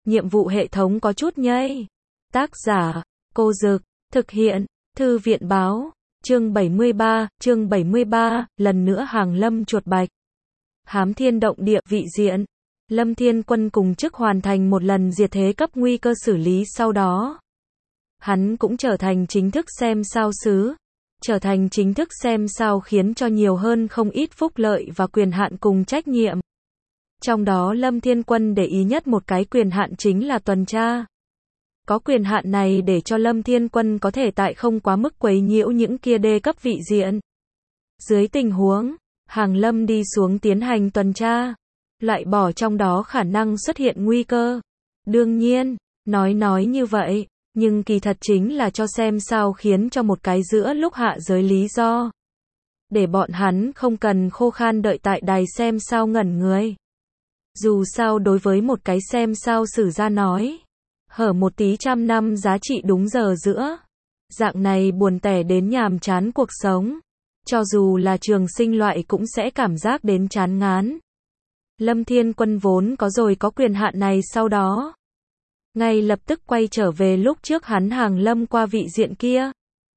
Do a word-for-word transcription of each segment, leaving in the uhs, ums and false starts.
nhiệm vụ hệ thống có chút nhây. Tác giả, Cô Dực, thực hiện, Thư viện báo, chương bảy mươi ba, chương bảy mươi ba, lần nữa hàng lâm chuột bạch. Hám thiên động địa, vị diện. Lâm Thiên Quân cùng chức hoàn thành một lần diệt thế cấp nguy cơ xử lý sau đó. Hắn cũng trở thành chính thức xem sao sứ. Trở thành chính thức xem sao khiến cho nhiều hơn không ít phúc lợi và quyền hạn cùng trách nhiệm. Trong đó Lâm Thiên Quân để ý nhất một cái quyền hạn chính là tuần tra. Có quyền hạn này để cho Lâm Thiên Quân có thể tại không quá mức quấy nhiễu những kia đê cấp vị diện. Dưới tình huống, hàng lâm đi xuống tiến hành tuần tra, loại bỏ trong đó khả năng xuất hiện nguy cơ. Đương nhiên, nói nói như vậy, nhưng kỳ thật chính là cho xem sao khiến cho một cái giữa lúc hạ giới lý do. Để bọn hắn không cần khô khan đợi tại đài xem sao ngẩn người. Dù sao đối với một cái xem sao sử gia nói, hở một tí trăm năm giá trị đúng giờ giữa. Dạng này buồn tẻ đến nhàm chán cuộc sống. Cho dù là trường sinh loại cũng sẽ cảm giác đến chán ngán. Lâm Thiên Quân vốn có rồi có quyền hạn này sau đó. Ngay lập tức quay trở về lúc trước hắn hàng lâm qua vị diện kia.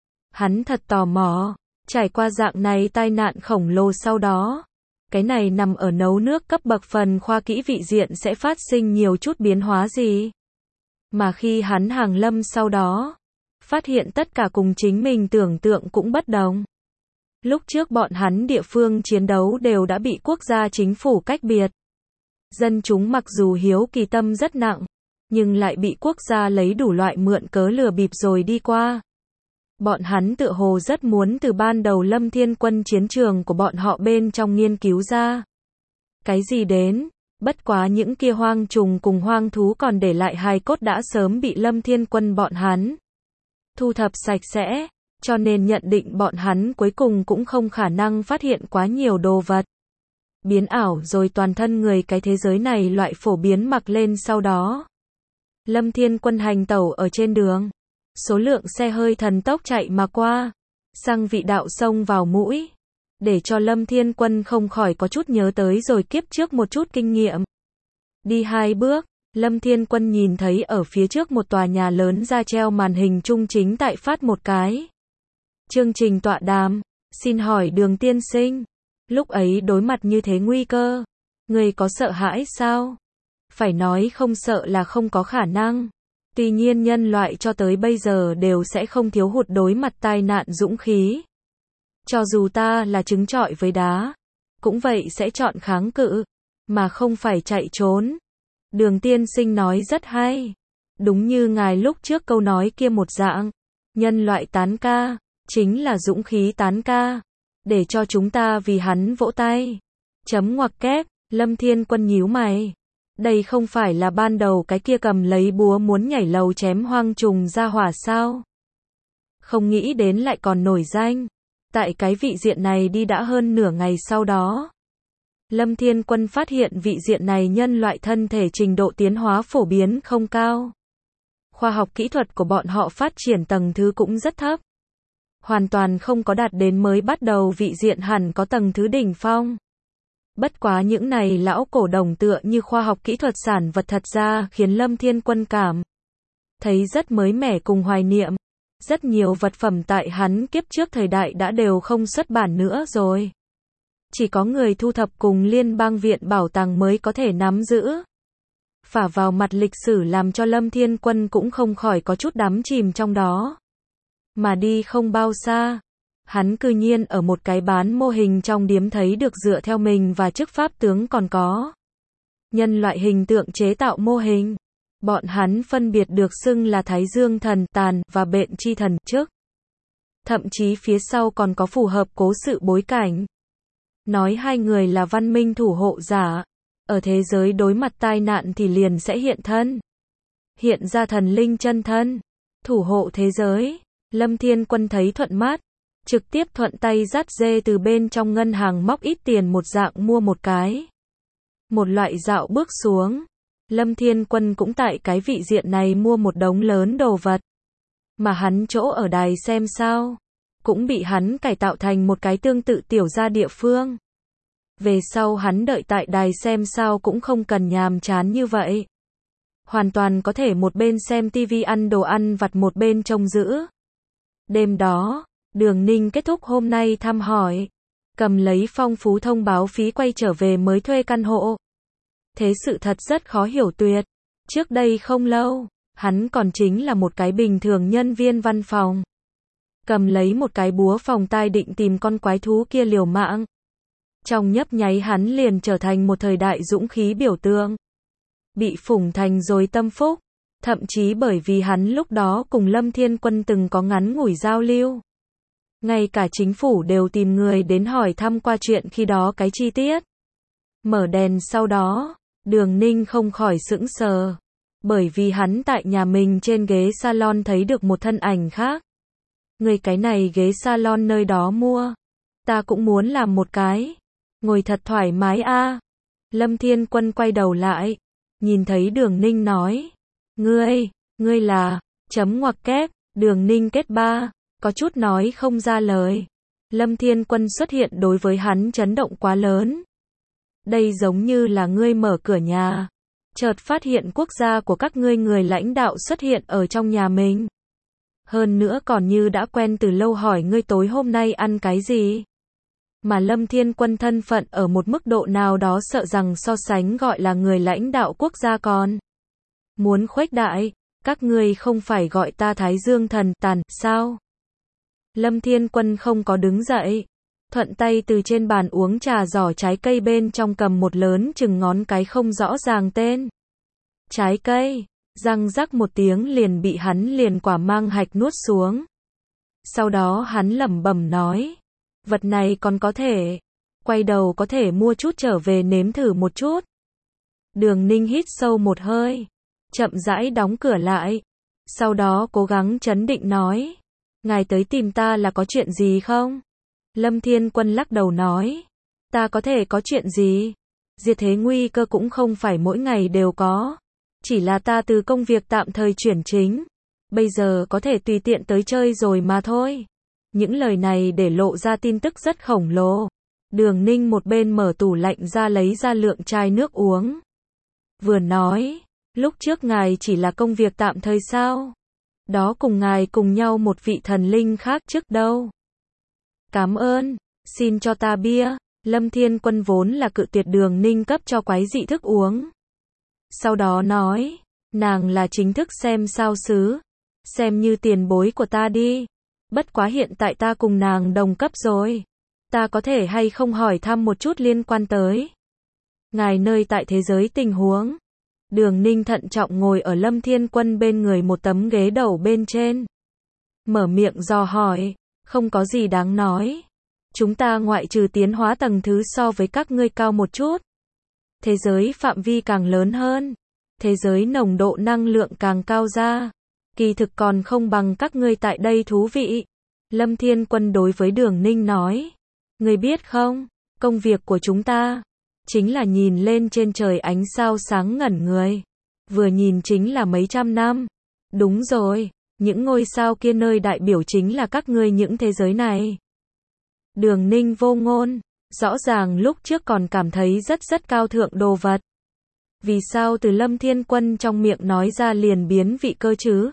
Hắn thật tò mò, trải qua dạng này tai nạn khổng lồ sau đó. Cái này nằm ở nấu nước cấp bậc phần khoa kỹ vị diện sẽ phát sinh nhiều chút biến hóa gì. Mà khi hắn hàng lâm sau đó, phát hiện tất cả cùng chính mình tưởng tượng cũng bất đồng. Lúc trước bọn hắn địa phương chiến đấu đều đã bị quốc gia chính phủ cách biệt. Dân chúng mặc dù hiếu kỳ tâm rất nặng, nhưng lại bị quốc gia lấy đủ loại mượn cớ lừa bịp rồi đi qua. Bọn hắn tựa hồ rất muốn từ ban đầu Lâm Thiên Quân chiến trường của bọn họ bên trong nghiên cứu ra. Cái gì đến, bất quá những kia hoang trùng cùng hoang thú còn để lại hài cốt đã sớm bị Lâm Thiên Quân bọn hắn thu thập sạch sẽ, cho nên nhận định bọn hắn cuối cùng cũng không khả năng phát hiện quá nhiều đồ vật. Biến ảo rồi toàn thân người cái thế giới này loại phổ biến mặc lên sau đó. Lâm Thiên Quân hành tẩu ở trên đường. Số lượng xe hơi thần tốc chạy mà qua. Xăng vị đạo xông vào mũi. Để cho Lâm Thiên Quân không khỏi có chút nhớ tới rồi kiếp trước một chút kinh nghiệm. Đi hai bước, Lâm Thiên Quân nhìn thấy ở phía trước một tòa nhà lớn ra treo màn hình trung chính tại phát một cái chương trình tọa đàm. Xin hỏi Đường tiên sinh, lúc ấy đối mặt như thế nguy cơ, người có sợ hãi sao? Phải nói không sợ là không có khả năng. Tuy nhiên nhân loại cho tới bây giờ đều sẽ không thiếu hụt đối mặt tai nạn dũng khí. Cho dù ta là trứng trọi với đá, cũng vậy sẽ chọn kháng cự, mà không phải chạy trốn. Đường tiên sinh nói rất hay. Đúng như ngài lúc trước câu nói kia một dạng. Nhân loại tán ca, chính là dũng khí tán ca. Để cho chúng ta vì hắn vỗ tay. Chấm ngoặc kép, Lâm Thiên Quân nhíu mày. Đây không phải là ban đầu cái kia cầm lấy búa muốn nhảy lầu chém hoang trùng ra hỏa sao? Không nghĩ đến lại còn nổi danh. Tại cái vị diện này đi đã hơn nửa ngày sau đó. Lâm Thiên Quân phát hiện vị diện này nhân loại thân thể trình độ tiến hóa phổ biến không cao. Khoa học kỹ thuật của bọn họ phát triển tầng thứ cũng rất thấp. Hoàn toàn không có đạt đến mới bắt đầu vị diện hẳn có tầng thứ đỉnh phong. Bất quá những này lão cổ đồng tựa như khoa học kỹ thuật sản vật thật ra khiến Lâm Thiên Quân cảm thấy rất mới mẻ cùng hoài niệm. Rất nhiều vật phẩm tại hắn kiếp trước thời đại đã đều không xuất bản nữa rồi. Chỉ có người thu thập cùng liên bang viện bảo tàng mới có thể nắm giữ. Phả vào mặt lịch sử làm cho Lâm Thiên Quân cũng không khỏi có chút đắm chìm trong đó. Mà đi không bao xa, hắn cư nhiên ở một cái bán mô hình trong điếm thấy được dựa theo mình và chức pháp tướng còn có nhân loại hình tượng chế tạo mô hình. Bọn hắn phân biệt được xưng là Thái Dương thần tàn và Bện chi thần chức. Thậm chí phía sau còn có phù hợp cố sự bối cảnh. Nói hai người là văn minh thủ hộ giả. Ở thế giới đối mặt tai nạn thì liền sẽ hiện thân. Hiện ra thần linh chân thân. Thủ hộ thế giới. Lâm Thiên Quân thấy thuận mắt. Trực tiếp thuận tay dắt dê từ bên trong ngân hàng móc ít tiền một dạng mua một cái. Một loại dạo bước xuống. Lâm Thiên Quân cũng tại cái vị diện này mua một đống lớn đồ vật. Mà hắn chỗ ở đài xem sao. Cũng bị hắn cải tạo thành một cái tương tự tiểu gia địa phương. Về sau hắn đợi tại đài xem sao cũng không cần nhàm chán như vậy. hoàn toàn có thể một bên xem tivi ăn đồ ăn vặt một bên trông giữ. Đêm đó, Đường Ninh kết thúc hôm nay thăm hỏi, cầm lấy phong phú thông báo phí quay trở về mới thuê căn hộ. Thế sự thật rất khó hiểu tuyệt. Trước đây không lâu, hắn còn chính là một cái bình thường nhân viên văn phòng. Cầm lấy một cái búa phòng tai định tìm con quái thú kia liều mạng. Trong nhấp nháy hắn liền trở thành một thời đại dũng khí biểu tượng. Bị phủng thành rồi tâm phúc. Thậm chí bởi vì hắn lúc đó cùng Lâm Thiên Quân từng có ngắn ngủi giao lưu. Ngay cả chính phủ đều tìm người đến hỏi thăm qua chuyện khi đó cái chi tiết. Mở đèn sau đó, Đường Ninh không khỏi sững sờ. Bởi vì hắn tại nhà mình trên ghế salon thấy được một thân ảnh khác. Người cái này ghế salon nơi đó mua. Ta cũng muốn làm một cái. Ngồi thật thoải mái a. Lâm Thiên Quân quay đầu lại. Nhìn thấy Đường Ninh nói. Ngươi, ngươi là, chấm ngoặc kép, Đường Ninh kết ba. Có chút nói không ra lời. Lâm Thiên Quân xuất hiện đối với hắn chấn động quá lớn. Đây giống như là ngươi mở cửa nhà. Chợt phát hiện quốc gia của các ngươi người lãnh đạo xuất hiện ở trong nhà mình. Hơn nữa còn như đã quen từ lâu hỏi ngươi tối hôm nay ăn cái gì. Mà Lâm Thiên Quân thân phận ở một mức độ nào đó sợ rằng so sánh gọi là người lãnh đạo quốc gia còn. Muốn khuếch đại, các ngươi không phải gọi ta Thái Dương thần tàn, sao? Lâm Thiên Quân không có đứng dậy. Thuận tay từ trên bàn uống trà giỏ trái cây bên trong cầm một lớn chừng ngón cái không rõ ràng tên. Trái cây, răng rắc một tiếng liền bị hắn liền quả mang hạch nuốt xuống. Sau đó hắn lẩm bẩm nói. Vật này còn có thể. Quay đầu có thể mua chút trở về nếm thử một chút. Đường Ninh hít sâu một hơi. Chậm rãi đóng cửa lại. Sau đó cố gắng trấn định nói. Ngài tới tìm ta là có chuyện gì không? Lâm Thiên Quân lắc đầu nói. Ta có thể có chuyện gì? Diệt thế nguy cơ cũng không phải mỗi ngày đều có. Chỉ là ta từ công việc tạm thời chuyển chính. Bây giờ có thể tùy tiện tới chơi rồi mà thôi. Những lời này để lộ ra tin tức rất khổng lồ. Đường Ninh một bên mở tủ lạnh ra lấy ra lượng chai nước uống. Vừa nói. Lúc trước ngài chỉ là công việc tạm thời sao? Đó cùng ngài cùng nhau một vị thần linh khác trước đâu. Cảm ơn, xin cho ta bia. Lâm Thiên Quân vốn là cự tuyệt Đường Ninh cấp cho quái dị thức uống. Sau đó nói, nàng là chính thức xem sao xứ. Xem như tiền bối của ta đi. Bất quá hiện tại ta cùng nàng đồng cấp rồi. Ta có thể hay không hỏi thăm một chút liên quan tới ngài nơi tại thế giới tình huống. Đường Ninh thận trọng ngồi ở Lâm Thiên Quân bên người một tấm ghế đầu bên trên. Mở miệng dò hỏi, không có gì đáng nói. Chúng ta ngoại trừ tiến hóa tầng thứ so với các ngươi cao một chút. Thế giới phạm vi càng lớn hơn. Thế giới nồng độ năng lượng càng cao ra. Kỳ thực còn không bằng các ngươi tại đây thú vị. Lâm Thiên Quân đối với Đường Ninh nói. Ngươi biết không, công việc của chúng ta chính là nhìn lên trên trời ánh sao sáng ngẩn người. Vừa nhìn chính là mấy trăm năm. Đúng rồi, những ngôi sao kia nơi đại biểu chính là các ngươi những thế giới này. Đường Ninh vô ngôn, rõ ràng lúc trước còn cảm thấy rất rất cao thượng đồ vật. Vì sao từ Lâm Thiên Quân trong miệng nói ra liền biến vị cơ chứ?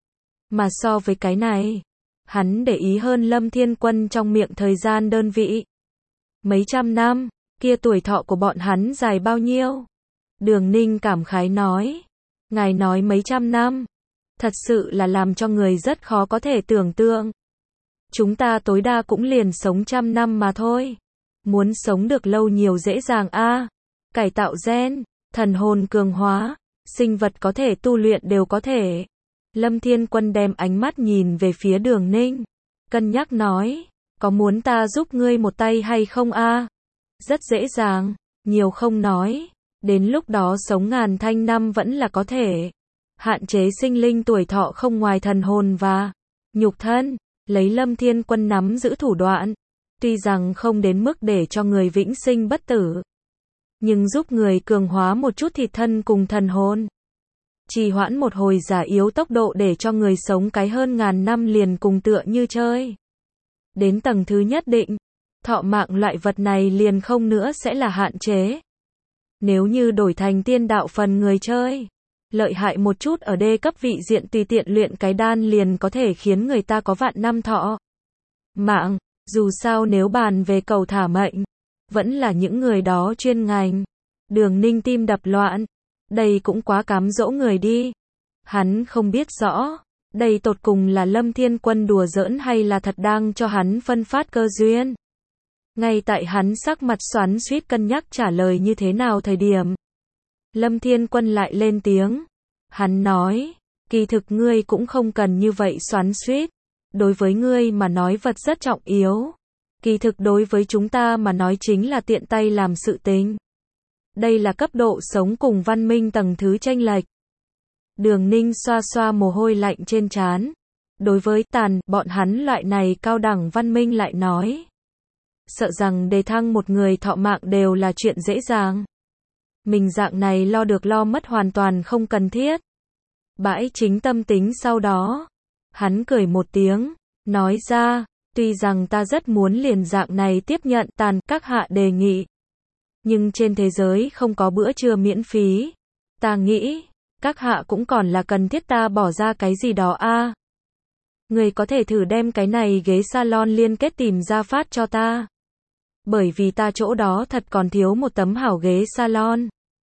Mà so với cái này, hắn để ý hơn Lâm Thiên Quân trong miệng thời gian đơn vị. Mấy trăm năm. Kia tuổi thọ của bọn hắn dài bao nhiêu? Đường Ninh cảm khái nói. Ngài nói mấy trăm năm. Thật sự là làm cho người rất khó có thể tưởng tượng. Chúng ta tối đa cũng liền sống trăm năm mà thôi. Muốn sống được lâu nhiều dễ dàng a. À, cải tạo gen, thần hồn cường hóa, sinh vật có thể tu luyện đều có thể. Lâm Thiên Quân đem ánh mắt nhìn về phía Đường Ninh. Cân nhắc nói. Có muốn ta giúp ngươi một tay hay không a? À? Rất dễ dàng, nhiều không nói, đến lúc đó sống ngàn thanh năm vẫn là có thể. Hạn chế sinh linh tuổi thọ không ngoài thần hồn và nhục thân, lấy Lâm Thiên Quân nắm giữ thủ đoạn. Tuy rằng không đến mức để cho người vĩnh sinh bất tử, nhưng giúp người cường hóa một chút thịt thân cùng thần hồn. Trì hoãn một hồi giả yếu tốc độ để cho người sống cái hơn ngàn năm liền cùng tựa như chơi. Đến tầng thứ nhất định. Thọ mạng loại vật này liền không nữa sẽ là hạn chế. Nếu như đổi thành tiên đạo phần người chơi, lợi hại một chút ở đê cấp vị diện tùy tiện luyện cái đan liền có thể khiến người ta có vạn năm thọ. Mạng, dù sao nếu bàn về cầu thả mệnh, vẫn là những người đó chuyên ngành. Đường Ninh tim đập loạn, đây cũng quá cám dỗ người đi. Hắn không biết rõ, đây tột cùng là Lâm Thiên Quân đùa giỡn hay là thật đang cho hắn phân phát cơ duyên. Ngay tại hắn sắc mặt xoắn xuýt cân nhắc trả lời như thế nào thời điểm, Lâm Thiên Quân lại lên tiếng. Hắn nói, kỳ thực ngươi cũng không cần như vậy xoắn xuýt. Đối với ngươi mà nói vật rất trọng yếu. Kỳ thực đối với chúng ta mà nói chính là tiện tay làm sự tình. Đây là cấp độ sống cùng văn minh tầng thứ chênh lệch. Đường Ninh xoa xoa mồ hôi lạnh trên trán. Đối với tàn, bọn hắn loại này cao đẳng văn minh lại nói. Sợ rằng đề thăng một người thọ mạng đều là chuyện dễ dàng. Mình dạng này lo được lo mất hoàn toàn không cần thiết. Bãi chính tâm tính sau đó. Hắn cười một tiếng, nói ra, tuy rằng ta rất muốn liền dạng này tiếp nhận tàn các hạ đề nghị. Nhưng trên thế giới không có bữa trưa miễn phí. Ta nghĩ, các hạ cũng còn là cần thiết ta bỏ ra cái gì đó a. À. Người có thể thử đem cái này ghế salon liên kết tìm ra phát cho ta. Bởi vì ta chỗ đó thật còn thiếu một tấm hảo ghế salon.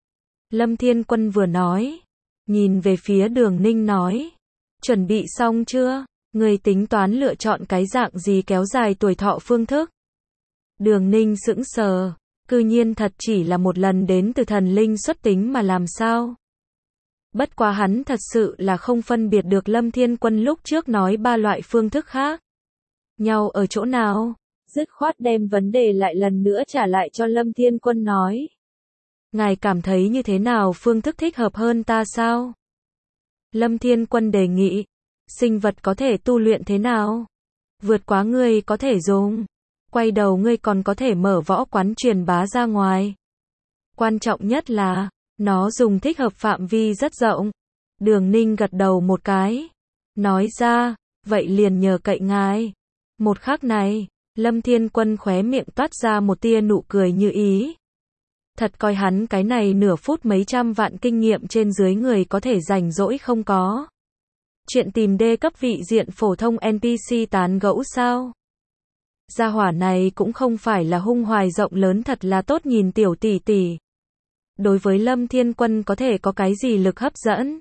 Lâm Thiên Quân vừa nói, nhìn về phía Đường Ninh nói. Chuẩn bị xong chưa? Người tính toán lựa chọn cái dạng gì kéo dài tuổi thọ phương thức? Đường Ninh sững sờ, cư nhiên thật chỉ là một lần đến từ thần linh xuất tính mà làm sao? Bất quá hắn thật sự là không phân biệt được Lâm Thiên Quân lúc trước nói ba loại phương thức khác. Nhau ở chỗ nào? Dứt khoát đem vấn đề lại lần nữa trả lại cho Lâm Thiên Quân nói. Ngài cảm thấy như thế nào phương thức thích hợp hơn ta sao? Lâm Thiên Quân đề nghị, sinh vật có thể tu luyện thế nào? Vượt quá ngươi có thể dùng. Quay đầu ngươi còn có thể mở võ quán truyền bá ra ngoài. Quan trọng nhất là, nó dùng thích hợp phạm vi rất rộng. Đường Ninh gật đầu một cái. Nói ra, vậy liền nhờ cậy ngài. Một khắc này, Lâm Thiên Quân khóe miệng toát ra một tia nụ cười như ý. Thật coi hắn cái này nửa phút mấy trăm vạn kinh nghiệm trên dưới người có thể rảnh rỗi không có. Chuyện tìm đê cấp vị diện phổ thông en pê xê tán gẫu sao? Gia hỏa này cũng không phải là hung hoài rộng lớn thật là tốt nhìn tiểu tỷ tỷ. Đối với Lâm Thiên Quân có thể có cái gì lực hấp dẫn?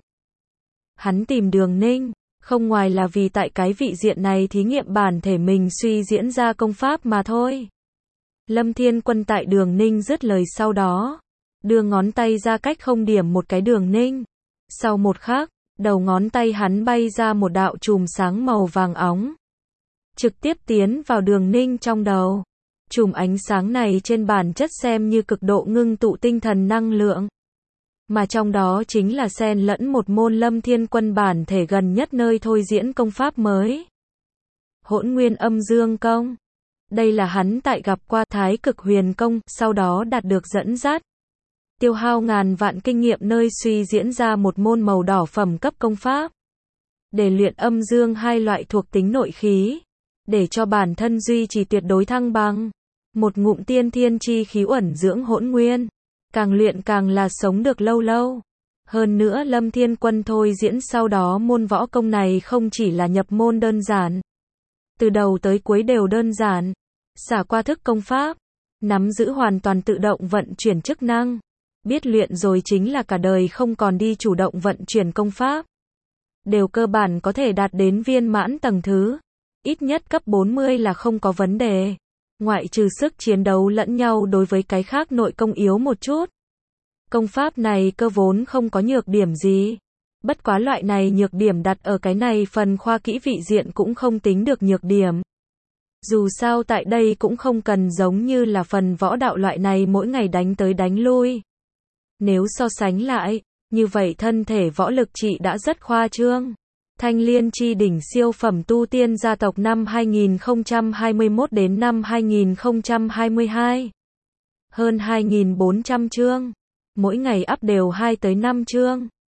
Hắn tìm Đường Ninh, không ngoài là vì tại cái vị diện này thí nghiệm bản thể mình suy diễn ra công pháp mà thôi. Lâm Thiên Quân tại Đường Ninh dứt lời sau đó, đưa ngón tay ra cách không điểm một cái Đường Ninh. Sau một khắc, đầu ngón tay hắn bay ra một đạo chùm sáng màu vàng óng. Trực tiếp tiến vào Đường Ninh trong đầu. Chùm ánh sáng này trên bản chất xem như cực độ ngưng tụ tinh thần năng lượng. Mà trong đó chính là xen lẫn một môn Lâm Thiên Quân bản thể gần nhất nơi thôi diễn công pháp mới. Hỗn Nguyên Âm Dương Công. Đây là hắn tại gặp qua Thái Cực Huyền Công, sau đó đạt được dẫn dắt. Tiêu hao ngàn vạn kinh nghiệm nơi suy diễn ra một môn màu đỏ phẩm cấp công pháp. Để luyện âm dương hai loại thuộc tính nội khí. Để cho bản thân duy trì tuyệt đối thăng bằng. Một ngụm tiên thiên chi khí ẩn dưỡng hỗn nguyên. Càng luyện càng là sống được lâu lâu. Hơn nữa Lâm Thiên Quân thôi diễn sau đó môn võ công này không chỉ là nhập môn đơn giản. Từ đầu tới cuối đều đơn giản. Xả qua thức công pháp. Nắm giữ hoàn toàn tự động vận chuyển chức năng. Biết luyện rồi chính là cả đời không còn đi chủ động vận chuyển công pháp. Đều cơ bản có thể đạt đến viên mãn tầng thứ. Ít nhất cấp bốn mươi là không có vấn đề. Ngoại trừ sức chiến đấu lẫn nhau đối với cái khác nội công yếu một chút. Công pháp này cơ vốn không có nhược điểm gì. Bất quá loại này nhược điểm đặt ở cái này phần khoa kỹ vị diện cũng không tính được nhược điểm. Dù sao tại đây cũng không cần giống như là phần võ đạo loại này mỗi ngày đánh tới đánh lui. Nếu so sánh lại, như vậy thân thể võ lực trị đã rất khoa trương. Thanh Liên chi đỉnh siêu phẩm tu tiên gia tộc năm hai nghìn không trăm hai mươi mốt đến năm hai nghìn không trăm hai mươi hai. Hơn hai nghìn bốn trăm chương. Mỗi ngày up đều hai tới năm chương.